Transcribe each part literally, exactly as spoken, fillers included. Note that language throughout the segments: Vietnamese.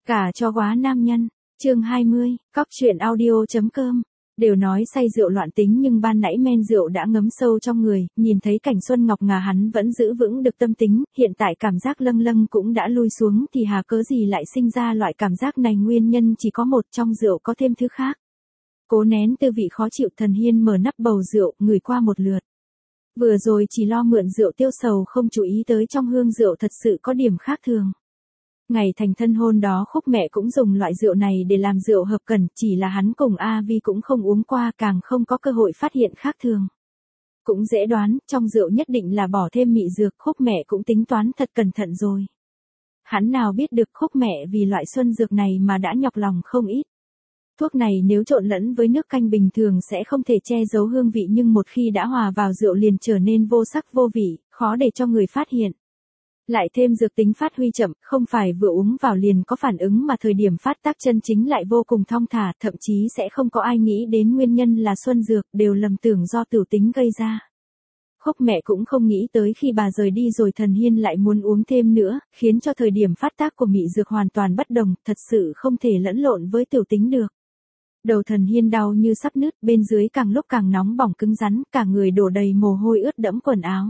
Cả cho quá nam nhân, chương hai mươi, cóc truyện audio.com. Đều nói say rượu loạn tính nhưng ban nãy men rượu đã ngấm sâu trong người, nhìn thấy cảnh Xuân Ngọc Ngà hắn vẫn giữ vững được tâm tính, hiện tại cảm giác lâng lâng cũng đã lui xuống thì hà cớ gì lại sinh ra loại cảm giác này, nguyên nhân chỉ có một, trong rượu có thêm thứ khác. Cố nén tư vị khó chịu, Thần Hiên mở nắp bầu rượu, ngửi qua một lượt. Vừa rồi chỉ lo mượn rượu tiêu sầu không chú ý tới trong hương rượu thật sự có điểm khác thường. Ngày thành thân hôn đó Khúc mẹ cũng dùng loại rượu này để làm rượu hợp cẩn, chỉ là hắn cùng A Vi cũng không uống qua, càng không có cơ hội phát hiện khác thường. Cũng dễ đoán, trong rượu nhất định là bỏ thêm mị dược, Khúc mẹ cũng tính toán thật cẩn thận rồi. Hắn nào biết được Khúc mẹ vì loại xuân dược này mà đã nhọc lòng không ít. Thuốc này nếu trộn lẫn với nước canh bình thường sẽ không thể che giấu hương vị, nhưng một khi đã hòa vào rượu liền trở nên vô sắc vô vị, khó để cho người phát hiện. Lại thêm dược tính phát huy chậm, không phải vừa uống vào liền có phản ứng mà thời điểm phát tác chân chính lại vô cùng thong thả, thậm chí sẽ không có ai nghĩ đến nguyên nhân là xuân dược, đều lầm tưởng do tửu tính gây ra. Khúc mẹ cũng không nghĩ tới khi bà rời đi rồi Thần Hiên lại muốn uống thêm nữa, khiến cho thời điểm phát tác của mị dược hoàn toàn bất đồng, thật sự không thể lẫn lộn với tửu tính được. Đầu Thần Hiên đau như sắp nứt, bên dưới càng lúc càng nóng bỏng cứng rắn, cả người đổ đầy mồ hôi ướt đẫm quần áo.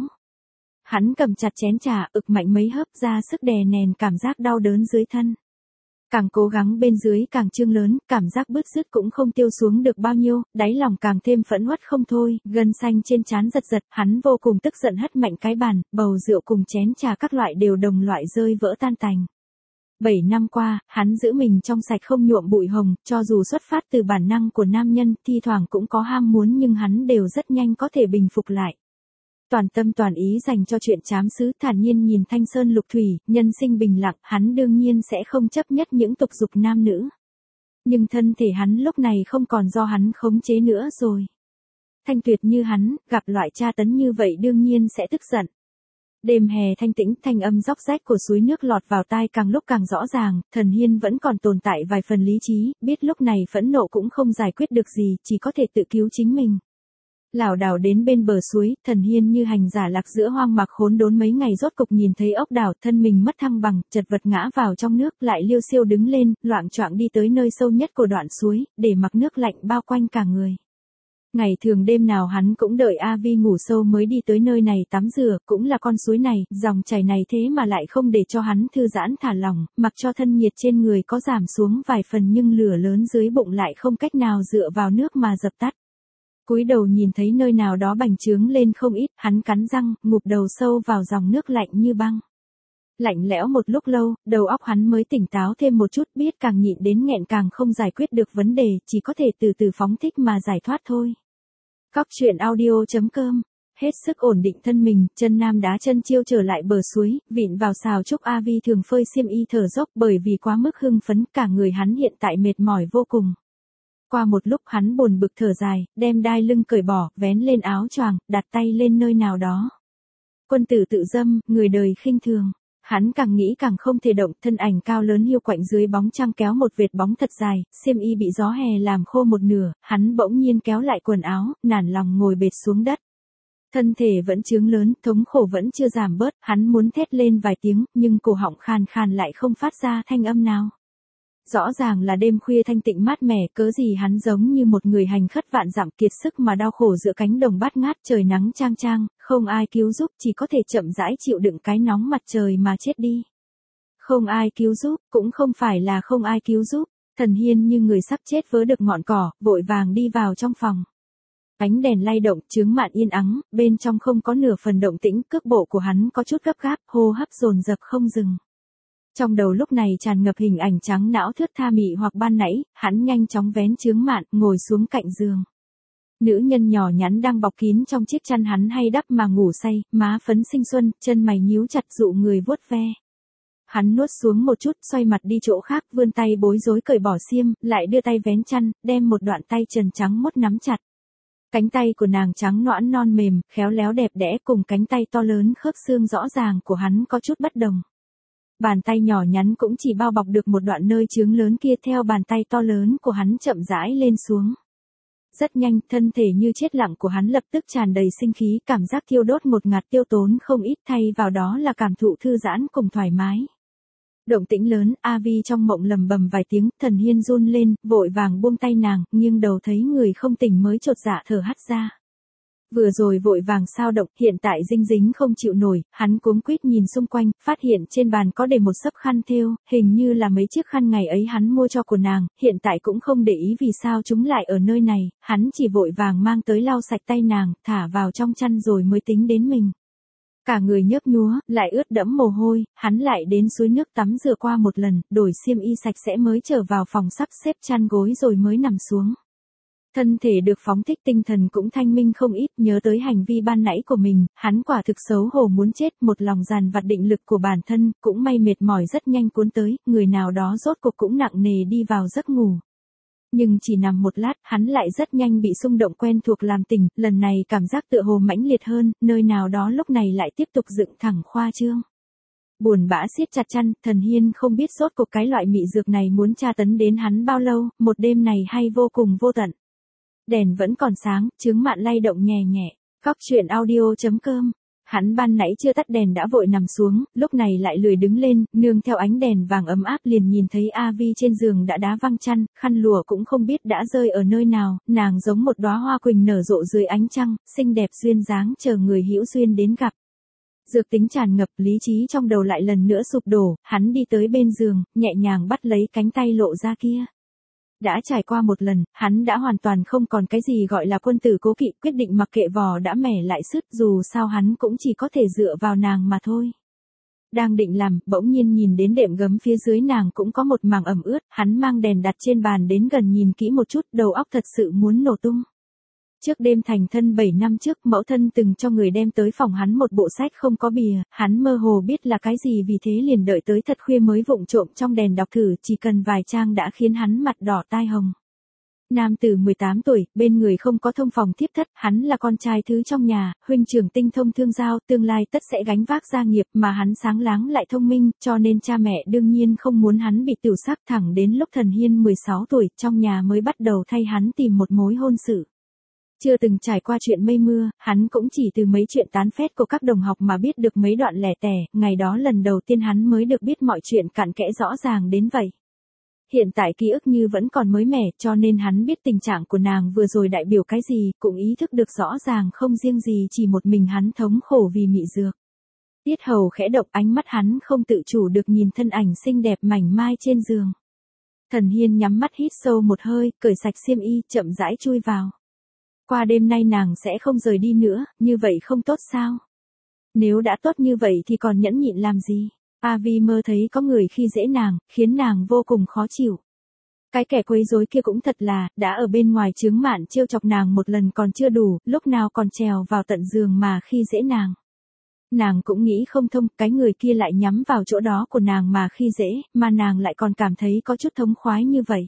Hắn cầm chặt chén trà, ực mạnh mấy hớp, ra sức đè nén cảm giác đau đớn dưới thân. Càng cố gắng bên dưới càng trương lớn, cảm giác bứt rứt cũng không tiêu xuống được bao nhiêu, đáy lòng càng thêm phẫn uất không thôi, gân xanh trên trán giật giật, hắn vô cùng tức giận hất mạnh cái bàn, bầu rượu cùng chén trà các loại đều đồng loại rơi vỡ tan tành. Bảy năm qua, hắn giữ mình trong sạch không nhuộm bụi hồng, cho dù xuất phát từ bản năng của nam nhân, thi thoảng cũng có ham muốn nhưng hắn đều rất nhanh có thể bình phục lại. Toàn tâm toàn ý dành cho chuyện trám xứ, thản nhiên nhìn thanh sơn lục thủy, nhân sinh bình lặng, hắn đương nhiên sẽ không chấp nhất những tục dục nam nữ. Nhưng thân thể hắn lúc này không còn do hắn khống chế nữa rồi. Thanh Tuyệt như hắn, gặp loại tra tấn như vậy đương nhiên sẽ tức giận. Đêm hè thanh tĩnh, thanh âm róc rách của suối nước lọt vào tai càng lúc càng rõ ràng, Thần Hiên vẫn còn tồn tại vài phần lý trí, biết lúc này phẫn nộ cũng không giải quyết được gì, chỉ có thể tự cứu chính mình. Lảo đảo đến bên bờ suối, Thần Hiên như hành giả lạc giữa hoang mạc khốn đốn mấy ngày, rốt cục nhìn thấy ốc đảo, thân mình mất thăng bằng, chật vật ngã vào trong nước, lại liêu xiêu đứng lên, loạng choạng đi tới nơi sâu nhất của đoạn suối, để mặc nước lạnh bao quanh cả người. Ngày thường đêm nào hắn cũng đợi A Vi ngủ sâu mới đi tới nơi này tắm rửa, cũng là con suối này, dòng chảy này thế mà lại không để cho hắn thư giãn thả lỏng, mặc cho thân nhiệt trên người có giảm xuống vài phần nhưng lửa lớn dưới bụng lại không cách nào dựa vào nước mà dập tắt. Cúi đầu nhìn thấy nơi nào đó bành trướng lên không ít, hắn cắn răng, ngụp đầu sâu vào dòng nước lạnh như băng. Lạnh lẽo một lúc lâu, đầu óc hắn mới tỉnh táo thêm một chút, biết càng nhịn đến nghẹn càng không giải quyết được vấn đề, chỉ có thể từ từ phóng thích mà giải thoát thôi. Cóc truyện audio.com. Hết sức ổn định thân mình, chân nam đá chân chiêu trở lại bờ suối, vịn vào xào trúc A Vi thường phơi xiêm y thở dốc, bởi vì quá mức hưng phấn, cả người hắn hiện tại mệt mỏi vô cùng. Qua một lúc hắn buồn bực thở dài, đem đai lưng cởi bỏ, vén lên áo choàng, đặt tay lên nơi nào đó. Quân tử tự dâm, người đời khinh thường. Hắn càng nghĩ càng không thể động, thân ảnh cao lớn hiu quạnh dưới bóng trăng kéo một vệt bóng thật dài, xiêm y bị gió hè làm khô một nửa, hắn bỗng nhiên kéo lại quần áo, nản lòng ngồi bệt xuống đất. Thân thể vẫn chướng lớn, thống khổ vẫn chưa giảm bớt, hắn muốn thét lên vài tiếng, nhưng cổ họng khàn khàn lại không phát ra thanh âm nào. Rõ ràng là đêm khuya thanh tịnh mát mẻ, cớ gì hắn giống như một người hành khất vạn dặm kiệt sức mà đau khổ giữa cánh đồng bát ngát, trời nắng chang chang, không ai cứu giúp, chỉ có thể chậm rãi chịu đựng cái nóng mặt trời mà chết đi. Không ai cứu giúp, cũng không phải là không ai cứu giúp, Thần Hiên như người sắp chết vớ được ngọn cỏ, vội vàng đi vào trong phòng. Ánh đèn lay động, chướng mạn yên ắng, bên trong không có nửa phần động tĩnh, cước bộ của hắn có chút gấp gáp, hô hấp dồn dập không dừng. Trong đầu lúc này tràn ngập hình ảnh trắng não thướt tha mị hoặc ban nãy, hắn nhanh chóng vén chướng mạn, ngồi xuống cạnh giường. Nữ nhân nhỏ nhắn đang bọc kín trong chiếc chăn hắn hay đắp mà ngủ say, má phấn xinh xuân, chân mày nhíu chặt dụ người vuốt ve. Hắn nuốt xuống một chút, xoay mặt đi chỗ khác, vươn tay bối rối cởi bỏ xiêm, lại đưa tay vén chăn, đem một đoạn tay trần trắng mốt nắm chặt. Cánh tay của nàng trắng nõn non mềm, khéo léo đẹp đẽ cùng cánh tay to lớn khớp xương rõ ràng của hắn có chút bất đồng. Bàn tay nhỏ nhắn cũng chỉ bao bọc được một đoạn nơi chướng lớn kia, theo bàn tay to lớn của hắn chậm rãi lên xuống. Rất nhanh, thân thể như chết lặng của hắn lập tức tràn đầy sinh khí, cảm giác thiêu đốt ngột ngạt tiêu tốn không ít, thay vào đó là cảm thụ thư giãn cùng thoải mái. Động tĩnh lớn, A Vi trong mộng lầm bầm vài tiếng, Thần Hiên run lên, vội vàng buông tay nàng, nghiêng đầu thấy người không tỉnh mới chột dạ thở hắt ra. Vừa rồi vội vàng sao động, hiện tại dinh dính không chịu nổi, hắn cuống quýt nhìn xung quanh, phát hiện trên bàn có để một xấp khăn thêu, hình như là mấy chiếc khăn ngày ấy hắn mua cho của nàng, hiện tại cũng không để ý vì sao chúng lại ở nơi này, hắn chỉ vội vàng mang tới lau sạch tay nàng, thả vào trong chăn rồi mới tính đến mình. Cả người nhớp nhúa, lại ướt đẫm mồ hôi, hắn lại đến suối nước tắm rửa qua một lần, đổi xiêm y sạch sẽ mới trở vào phòng sắp xếp chăn gối rồi mới nằm xuống. Thân thể được phóng thích, tinh thần cũng thanh minh không ít, nhớ tới hành vi ban nãy của mình, hắn quả thực xấu hổ muốn chết, một lòng dàn vặt định lực của bản thân, cũng may mệt mỏi rất nhanh cuốn tới, người nào đó rốt cuộc cũng nặng nề đi vào giấc ngủ. Nhưng chỉ nằm một lát, hắn lại rất nhanh bị xung động quen thuộc làm tỉnh, lần này cảm giác tựa hồ mãnh liệt hơn, nơi nào đó lúc này lại tiếp tục dựng thẳng khoa trương. Buồn bã siết chặt chăn, Thần Hiên không biết rốt cuộc cái loại mị dược này muốn tra tấn đến hắn bao lâu, một đêm này hay vô cùng vô tận. Đèn vẫn còn sáng, chướng mạn lay động nhẹ nhẹ. Cóc truyện audio chấm com. Hắn ban nãy chưa tắt đèn đã vội nằm xuống, lúc này lại lười đứng lên, nương theo ánh đèn vàng ấm áp liền nhìn thấy A Vi trên giường đã đá văng chăn, khăn lụa cũng không biết đã rơi ở nơi nào, nàng giống một đóa hoa quỳnh nở rộ dưới ánh trăng, xinh đẹp duyên dáng chờ người hữu duyên đến gặp. Dược tính tràn ngập, lý trí trong đầu lại lần nữa sụp đổ, hắn đi tới bên giường, nhẹ nhàng bắt lấy cánh tay lộ ra kia. Đã trải qua một lần, hắn đã hoàn toàn không còn cái gì gọi là quân tử cố kỵ, quyết định mặc kệ vò đã mẻ lại sứt, dù sao hắn cũng chỉ có thể dựa vào nàng mà thôi. Đang định làm, bỗng nhiên nhìn đến đệm gấm phía dưới nàng cũng có một mảng ẩm ướt, hắn mang đèn đặt trên bàn đến gần nhìn kỹ một chút, đầu óc thật sự muốn nổ tung. Trước đêm thành thân bảy năm trước, mẫu thân từng cho người đem tới phòng hắn một bộ sách không có bìa, hắn mơ hồ biết là cái gì vì thế liền đợi tới thật khuya mới vụng trộm trong đèn đọc thử, chỉ cần vài trang đã khiến hắn mặt đỏ tai hồng. Nam tử mười tám tuổi, bên người không có thông phòng thiếp thất, hắn là con trai thứ trong nhà, huynh trưởng tinh thông thương giao, tương lai tất sẽ gánh vác gia nghiệp mà hắn sáng láng lại thông minh, cho nên cha mẹ đương nhiên không muốn hắn bị tiểu sắc, thẳng đến lúc Thần Hiên mười sáu tuổi, trong nhà mới bắt đầu thay hắn tìm một mối hôn sự. Chưa từng trải qua chuyện mây mưa, hắn cũng chỉ từ mấy chuyện tán phét của các đồng học mà biết được mấy đoạn lẻ tẻ, ngày đó lần đầu tiên hắn mới được biết mọi chuyện cặn kẽ rõ ràng đến vậy. Hiện tại ký ức như vẫn còn mới mẻ, cho nên hắn biết tình trạng của nàng vừa rồi đại biểu cái gì, cũng ý thức được rõ ràng không riêng gì chỉ một mình hắn thống khổ vì mị dược. Tiết hầu khẽ động, ánh mắt hắn không tự chủ được nhìn thân ảnh xinh đẹp mảnh mai trên giường. Thần Hiên nhắm mắt hít sâu một hơi, cởi sạch xiêm y, chậm rãi chui vào. Qua đêm nay nàng sẽ không rời đi nữa, như vậy không tốt sao? Nếu đã tốt như vậy thì còn nhẫn nhịn làm gì? A Vi mơ thấy có người khi dễ nàng, khiến nàng vô cùng khó chịu. Cái kẻ quấy rối kia cũng thật là, đã ở bên ngoài chướng mạn trêu chọc nàng một lần còn chưa đủ, lúc nào còn trèo vào tận giường mà khi dễ nàng. Nàng cũng nghĩ không thông, cái người kia lại nhắm vào chỗ đó của nàng mà khi dễ, mà nàng lại còn cảm thấy có chút thống khoái như vậy.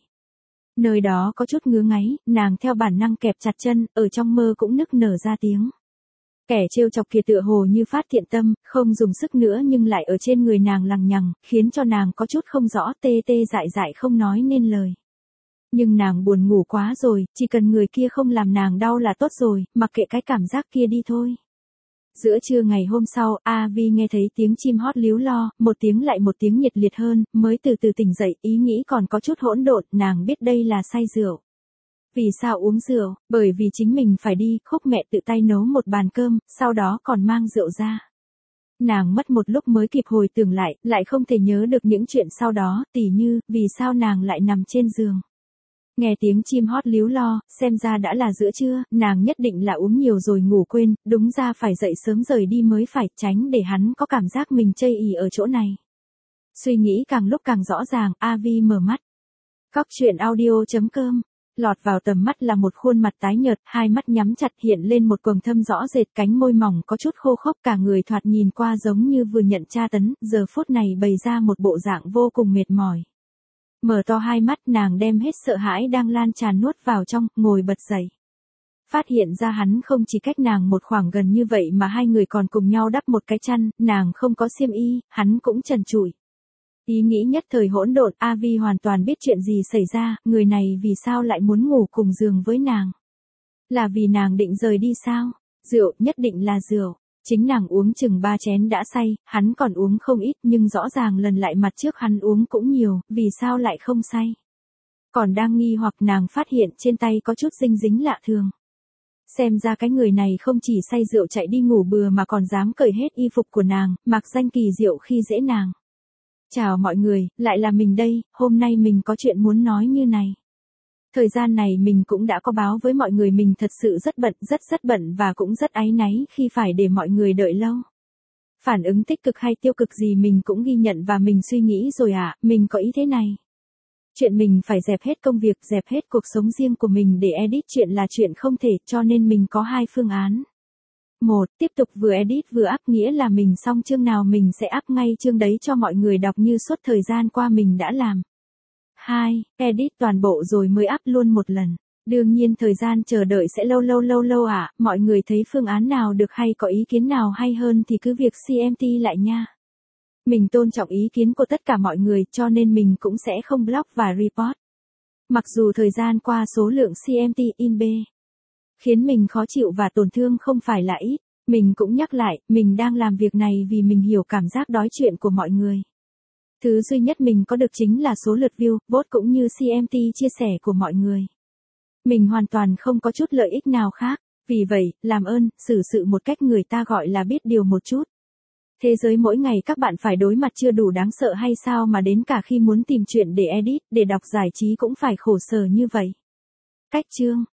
Nơi đó có chút ngứa ngáy, nàng theo bản năng kẹp chặt chân, ở trong mơ cũng nức nở ra tiếng. Kẻ trêu chọc kia tựa hồ như phát thiện tâm, không dùng sức nữa nhưng lại ở trên người nàng lằng nhằng, khiến cho nàng có chút không rõ, tê tê dại dại không nói nên lời. Nhưng nàng buồn ngủ quá rồi, chỉ cần người kia không làm nàng đau là tốt rồi, mặc kệ cái cảm giác kia đi thôi. Giữa trưa ngày hôm sau, A Vi nghe thấy tiếng chim hót líu lo, một tiếng lại một tiếng nhiệt liệt hơn, mới từ từ tỉnh dậy, ý nghĩ còn có chút hỗn độn, nàng biết đây là say rượu. Vì sao uống rượu? Bởi vì chính mình phải đi, Khúc mẹ tự tay nấu một bàn cơm, sau đó còn mang rượu ra. Nàng mất một lúc mới kịp hồi tưởng lại, lại không thể nhớ được những chuyện sau đó, tỉ như, vì sao nàng lại nằm trên giường. Nghe tiếng chim hót líu lo, xem ra đã là giữa trưa, nàng nhất định là uống nhiều rồi ngủ quên, đúng ra phải dậy sớm rời đi mới phải, tránh để hắn có cảm giác mình chây ỳ ở chỗ này. Suy nghĩ càng lúc càng rõ ràng, A Vi mở mắt. Cóc truyện audio chấm com. Lọt vào tầm mắt là một khuôn mặt tái nhợt, hai mắt nhắm chặt hiện lên một quầng thâm rõ rệt, cánh môi mỏng có chút khô khốc, cả người thoạt nhìn qua giống như vừa nhận tra tấn, giờ phút này bày ra một bộ dạng vô cùng mệt mỏi. Mở to hai mắt, nàng đem hết sợ hãi đang lan tràn nuốt vào trong, ngồi bật dậy. Phát hiện ra hắn không chỉ cách nàng một khoảng gần như vậy mà hai người còn cùng nhau đắp một cái chăn, nàng không có xiêm y, hắn cũng trần trụi. Ý nghĩ nhất thời hỗn độn, A Vi hoàn toàn biết chuyện gì xảy ra, người này vì sao lại muốn ngủ cùng giường với nàng. Là vì nàng định rời đi sao? Rượu, nhất định là rượu. Chính nàng uống chừng ba chén đã say, hắn còn uống không ít nhưng rõ ràng lần lại mặt trước hắn uống cũng nhiều, vì sao lại không say. Còn đang nghi hoặc nàng phát hiện trên tay có chút dinh dính lạ thường. Xem ra cái người này không chỉ say rượu chạy đi ngủ bừa mà còn dám cởi hết y phục của nàng, mặc danh kỳ diệu khi dễ nàng. Chào mọi người, lại là mình đây, hôm nay mình có chuyện muốn nói như này. Thời gian này mình cũng đã có báo với mọi người mình thật sự rất bận, rất rất bận và cũng rất áy náy khi phải để mọi người đợi lâu. Phản ứng tích cực hay tiêu cực gì mình cũng ghi nhận và mình suy nghĩ rồi ạ, à, mình có ý thế này. Chuyện mình phải dẹp hết công việc, dẹp hết cuộc sống riêng của mình để edit chuyện là chuyện không thể, cho nên mình có hai phương án. Một, tiếp tục vừa edit vừa up, nghĩa là mình xong chương nào mình sẽ up ngay chương đấy cho mọi người đọc như suốt thời gian qua mình đã làm. Hai, edit toàn bộ rồi mới up luôn một lần. Đương nhiên thời gian chờ đợi sẽ lâu lâu lâu lâu ạ, à, mọi người thấy phương án nào được hay có ý kiến nào hay hơn thì cứ việc xê em tê lại nha. Mình tôn trọng ý kiến của tất cả mọi người cho nên mình cũng sẽ không block và report. Mặc dù thời gian qua số lượng xê em tê in B khiến mình khó chịu và tổn thương không phải là ít, mình cũng nhắc lại, mình đang làm việc này vì mình hiểu cảm giác đói chuyện của mọi người. Thứ duy nhất mình có được chính là số lượt view, vote cũng như xê em tê chia sẻ của mọi người. Mình hoàn toàn không có chút lợi ích nào khác, vì vậy, làm ơn, xử sự một cách người ta gọi là biết điều một chút. Thế giới mỗi ngày các bạn phải đối mặt chưa đủ đáng sợ hay sao mà đến cả khi muốn tìm chuyện để edit, để đọc giải trí cũng phải khổ sở như vậy. Cách chương